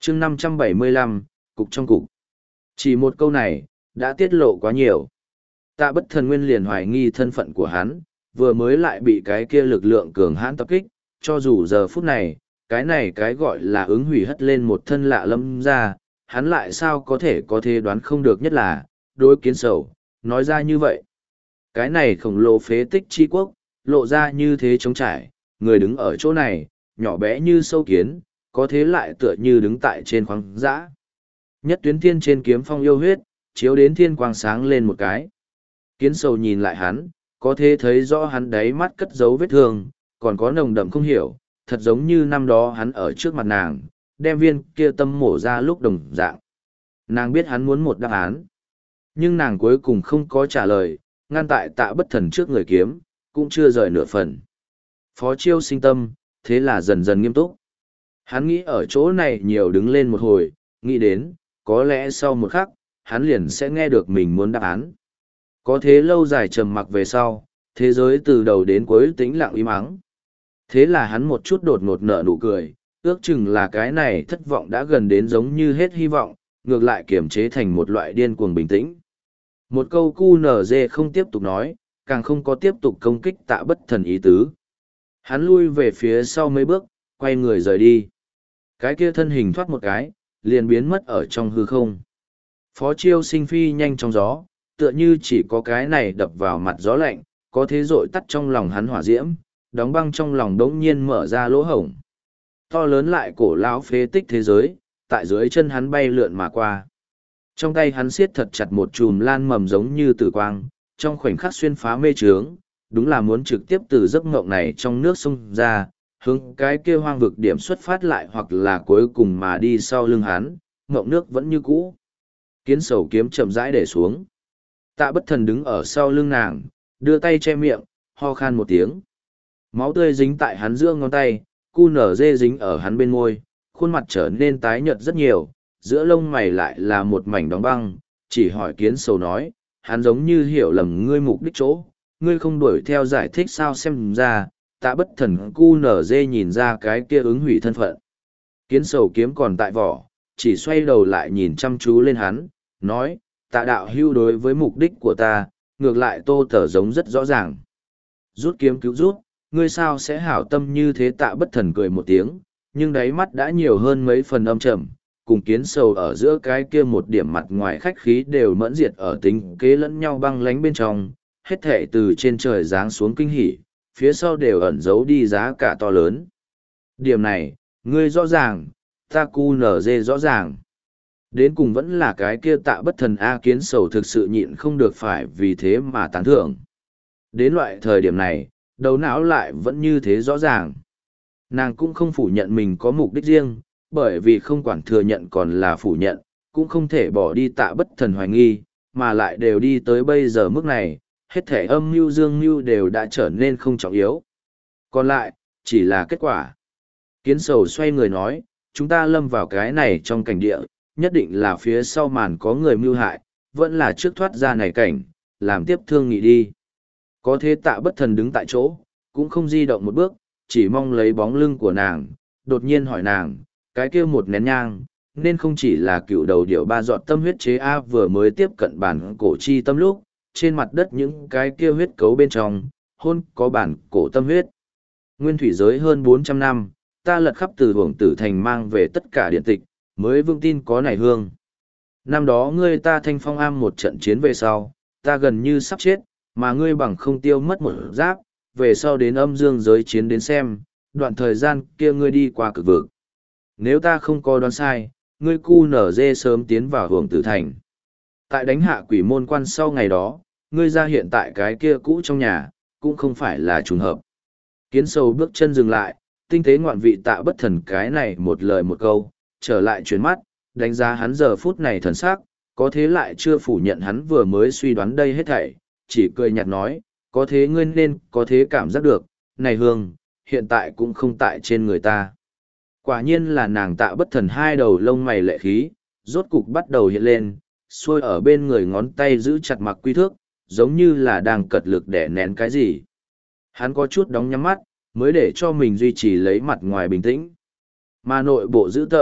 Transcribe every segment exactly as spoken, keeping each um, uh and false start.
chương năm trăm bảy mươi lăm, cục trong cục. Chỉ một câu này, đã tiết lộ quá nhiều. Tạ Bất Thần nguyên liền hoài nghi thân phận của hắn, vừa mới lại bị cái kia lực lượng cường hãn tập kích, cho dù giờ phút này, cái này cái gọi là ứng hủy hất lên một thân lạ lâm ra, hắn lại sao có thể có thể đoán không được, nhất là, đối Kiến Sầu, nói ra như vậy. Cái này khổng lồ phế tích chi quốc, lộ ra như thế trống trải, người đứng ở chỗ này, nhỏ bé như sâu kiến, có thế lại tựa như đứng tại trên khoáng dã. Nhất tuyến thiên trên kiếm phong yêu huyết, chiếu đến thiên quang sáng lên một cái. Kiến Sầu nhìn lại hắn, có thể thấy rõ hắn đáy mắt cất giấu vết thương, còn có nồng đậm không hiểu, thật giống như năm đó hắn ở trước mặt nàng, đem viên kia tâm mổ ra lúc đồng dạng. Nàng biết hắn muốn một đáp án, nhưng nàng cuối cùng không có trả lời, ngăn tại Tạ Bất Thần trước người kiếm, cũng chưa rời nửa phần. Phó Chiêu sinh tâm, thế là dần dần nghiêm túc. Hắn nghĩ ở chỗ này nhiều đứng lên một hồi, nghĩ đến, có lẽ sau một khắc, hắn liền sẽ nghe được mình muốn đáp án. Có thế lâu dài trầm mặc về sau, thế giới từ đầu đến cuối tĩnh lặng im ắng. Thế là hắn một chút đột ngột nở nụ cười, ước chừng là cái này thất vọng đã gần đến giống như hết hy vọng, ngược lại kiềm chế thành một loại điên cuồng bình tĩnh. Một câu cu nở dê không tiếp tục nói, càng không có tiếp tục công kích Tạ Bất Thần ý tứ. Hắn lui về phía sau mấy bước, quay người rời đi. Cái kia thân hình thoát một cái, liền biến mất ở trong hư không. Phó Chiêu sinh phi nhanh trong gió, tựa như chỉ có cái này đập vào mặt gió lạnh, có thế rội tắt trong lòng hắn hỏa diễm, đóng băng trong lòng đống nhiên mở ra lỗ hổng. To lớn lại cổ lão phế tích thế giới, tại dưới chân hắn bay lượn mà qua. Trong tay hắn siết thật chặt một chùm lan mầm giống như tử quang, trong khoảnh khắc xuyên phá mê trướng, đúng là muốn trực tiếp từ giấc ngộng này trong nước sông ra, hướng cái kia hoang vực điểm xuất phát lại hoặc là cuối cùng mà đi sau lưng hắn, ngộng nước vẫn như cũ. Kiến Sầu kiếm chậm rãi để xuống. Tạ Bất Thần đứng ở sau lưng nàng, đưa tay che miệng, ho khan một tiếng. Máu tươi dính tại hắn giữa ngón tay, cu nở dê dính ở hắn bên môi, khuôn mặt trở nên tái nhợt rất nhiều, giữa lông mày lại là một mảnh đóng băng, chỉ hỏi Kiến Sầu nói, hắn giống như hiểu lầm ngươi mục đích chỗ, ngươi không đuổi theo giải thích sao, xem ra, Tạ Bất Thần cu nở dê nhìn ra cái kia ứng hủy thân phận. Kiến Sầu kiếm còn tại vỏ, chỉ xoay đầu lại nhìn chăm chú lên hắn, nói, Tạ đạo hưu đối với mục đích của ta, ngược lại Tô Tở giống rất rõ ràng. Rút kiếm cứu rút, ngươi sao sẽ hảo tâm như thế? Tạ Bất Thần cười một tiếng, nhưng đáy mắt đã nhiều hơn mấy phần âm trầm, cùng Kiến Sầu ở giữa cái kia một điểm mặt ngoài khách khí đều mẫn diệt ở tính kế lẫn nhau băng lánh bên trong, hết thệ từ trên trời giáng xuống kinh hỉ, phía sau đều ẩn giấu đi giá cả to lớn. Điểm này, ngươi rõ ràng, ta cu nở dê rõ ràng. Đến cùng vẫn là cái kia Tạ Bất Thần A. Kiến Sầu thực sự nhịn không được phải vì thế mà tán thưởng. Đến loại thời điểm này, đầu não lại vẫn như thế rõ ràng. Nàng cũng không phủ nhận mình có mục đích riêng, bởi vì không quản thừa nhận còn là phủ nhận, cũng không thể bỏ đi Tạ Bất Thần hoài nghi, mà lại đều đi tới bây giờ mức này, hết thể âm mưu dương mưu đều đã trở nên không trọng yếu. Còn lại, chỉ là kết quả. Kiến Sầu xoay người nói, chúng ta lâm vào cái này trong cảnh địa, nhất định là phía sau màn có người mưu hại, vẫn là trước thoát ra này cảnh, làm tiếp thương nghị đi. Có thế Tạ Bất Thần đứng tại chỗ, cũng không di động một bước, chỉ mong lấy bóng lưng của nàng, đột nhiên hỏi nàng, cái kia một nén nhang, nên không chỉ là cựu đầu điệu ba giọt tâm huyết chế A vừa mới tiếp cận bản cổ chi tâm lúc, trên mặt đất những cái kia huyết cấu bên trong, hôn có bản cổ tâm huyết. Nguyên thủy giới hơn bốn trăm năm, ta lật khắp từ hưởng tử thành mang về tất cả điện tịch, mới vương tin có này hương. Năm đó ngươi ta thanh phong am một trận chiến về sau, ta gần như sắp chết, mà ngươi bằng không tiêu mất một giáp, về sau đến âm dương giới chiến đến xem, đoạn thời gian kia ngươi đi qua cực vực. Nếu ta không có đoán sai, ngươi cu nở dê sớm tiến vào hưởng tử thành. Tại đánh hạ quỷ môn quan sau ngày đó, ngươi ra hiện tại cái kia cũ trong nhà, cũng không phải là trùng hợp. Kiến Sầu bước chân dừng lại, tinh tế ngoạn vị Tạ Bất Thần cái này một lời một câu, trở lại chuyển mắt, đánh giá hắn giờ phút này thần sắc, có thế lại chưa phủ nhận hắn vừa mới suy đoán đây hết thảy, chỉ cười nhạt nói, có thế ngươi nên có thế cảm giác được, này hương, hiện tại cũng không tại trên người ta. Quả nhiên là nàng Tạ Bất Thần hai đầu lông mày lệ khí, rốt cục bắt đầu hiện lên, xuôi ở bên người ngón tay giữ chặt mặc quy thước, giống như là đang cật lực để nén cái gì. Hắn có chút đóng nhắm mắt, mới để cho mình duy trì lấy mặt ngoài bình tĩnh. Mà nội bộ dữ tợn,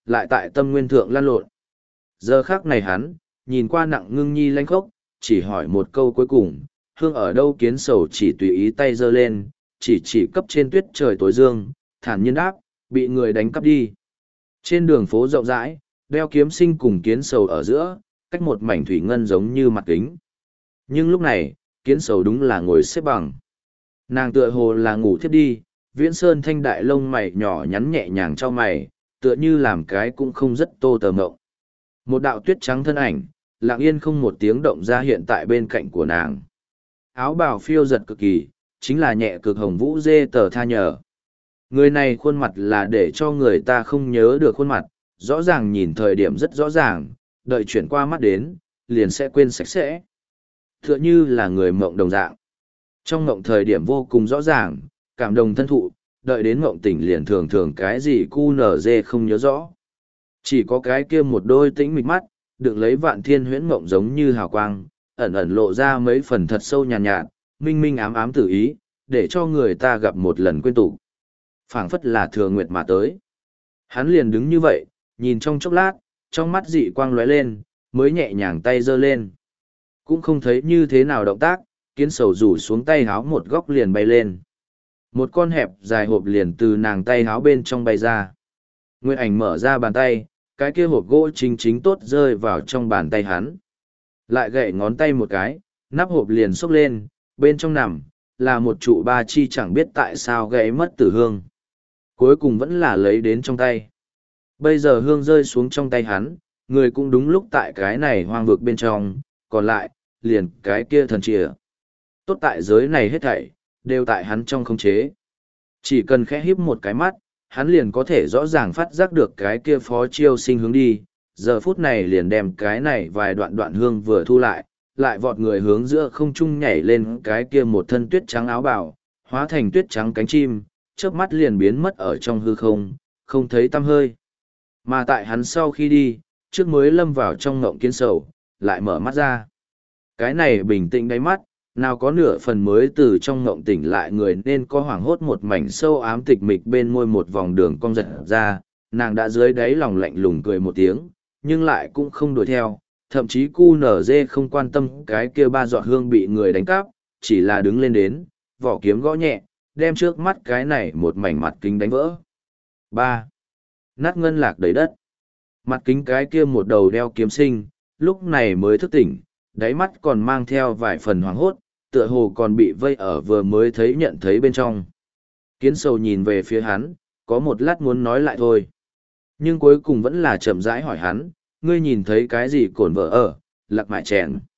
lại tại tâm nguyên thượng lan lộn. Giờ khác này hắn, nhìn qua nặng ngưng nhi lanh khốc, chỉ hỏi một câu cuối cùng, hương ở đâu kiến sầu chỉ tùy ý tay giơ lên, chỉ chỉ cấp trên tuyết trời tối dương, thản nhiên đáp, bị người đánh cắp đi. Trên đường phố rộng rãi, đeo kiếm sinh cùng kiến sầu ở giữa, cách một mảnh thủy ngân giống như mặt kính. Nhưng lúc này, kiến sầu đúng là ngồi xếp bằng. Nàng tựa hồ là ngủ thiếp đi, viễn sơn thanh đại lông mày nhỏ nhắn nhẹ nhàng cho mày, tựa như làm cái cũng không rất tô tờ mộng. Một đạo tuyết trắng thân ảnh, lặng yên không một tiếng động ra hiện tại bên cạnh của nàng. Áo bào phiêu giật cực kỳ, chính là nhẹ cực hồng vũ dê tờ tha nhờ. Người này khuôn mặt là để cho người ta không nhớ được khuôn mặt, rõ ràng nhìn thời điểm rất rõ ràng, đợi chuyển qua mắt đến, liền sẽ quên sạch sẽ. Tựa như là người mộng đồng dạng. Trong mộng thời điểm vô cùng rõ ràng, cảm đồng thân thụ, đợi đến mộng tỉnh liền thường thường cái gì cu nở dê không nhớ rõ. Chỉ có cái kia một đôi tĩnh mịch mắt, đựng lấy vạn thiên huyễn mộng giống như hào quang, ẩn ẩn lộ ra mấy phần thật sâu nhàn nhạt, nhạt, minh minh ám ám tự ý, để cho người ta gặp một lần quên tụ. Phảng phất là thừa nguyệt mà tới. Hắn liền đứng như vậy, nhìn trong chốc lát, trong mắt dị quang lóe lên, mới nhẹ nhàng tay giơ lên. Cũng không thấy như thế nào động tác, kiến sầu rủ xuống tay háo một góc liền bay lên. Một con hẹp dài hộp liền từ nàng tay háo bên trong bay ra. Nguyệt ảnh mở ra bàn tay, cái kia hộp gỗ chính chính tốt rơi vào trong bàn tay hắn. Lại gậy ngón tay một cái, nắp hộp liền xốc lên, bên trong nằm, là một trụ ba chi chẳng biết tại sao gãy mất tử hương. Cuối cùng vẫn là lấy đến trong tay. Bây giờ hương rơi xuống trong tay hắn, người cũng đúng lúc tại cái này hoang vực bên trong, còn lại, liền cái kia thần chìa. Tốt tại giới này hết thảy, đều tại hắn trong khống chế. Chỉ cần khẽ híp một cái mắt, hắn liền có thể rõ ràng phát giác được cái kia phó chiêu sinh hướng đi. Giờ phút này liền đem cái này vài đoạn đoạn hương vừa thu lại, lại vọt người hướng giữa không trung nhảy lên cái kia một thân tuyết trắng áo bào, hóa thành tuyết trắng cánh chim, chớp mắt liền biến mất ở trong hư không, không thấy tăm hơi. Mà tại hắn sau khi đi, trước mới lâm vào trong ngộng kiến sầu, lại mở mắt ra. Cái này bình tĩnh đáy mắt, nào có nửa phần mới từ trong ngộng tỉnh lại người nên có hoảng hốt một mảnh sâu ám tịch mịch bên môi một vòng đường cong giật ra, nàng đã dưới đáy lòng lạnh lùng cười một tiếng, nhưng lại cũng không đuổi theo, thậm chí cu nở dê không quan tâm cái kia ba giọt hương bị người đánh cắp, chỉ là đứng lên đến, vỏ kiếm gõ nhẹ, đem trước mắt cái này một mảnh mặt kính đánh vỡ. ba. Nát ngân lạc đầy đất. Mặt kính cái kia một đầu đeo kiếm sinh, lúc này mới thức tỉnh, đáy mắt còn mang theo vài phần hoảng hốt, tựa hồ còn bị vây ở vừa mới thấy nhận thấy bên trong. Kiến sầu nhìn về phía hắn, có một lát muốn nói lại thôi. Nhưng cuối cùng vẫn là chậm rãi hỏi hắn, ngươi nhìn thấy cái gì cổn vợ ở, lạc mại chèn.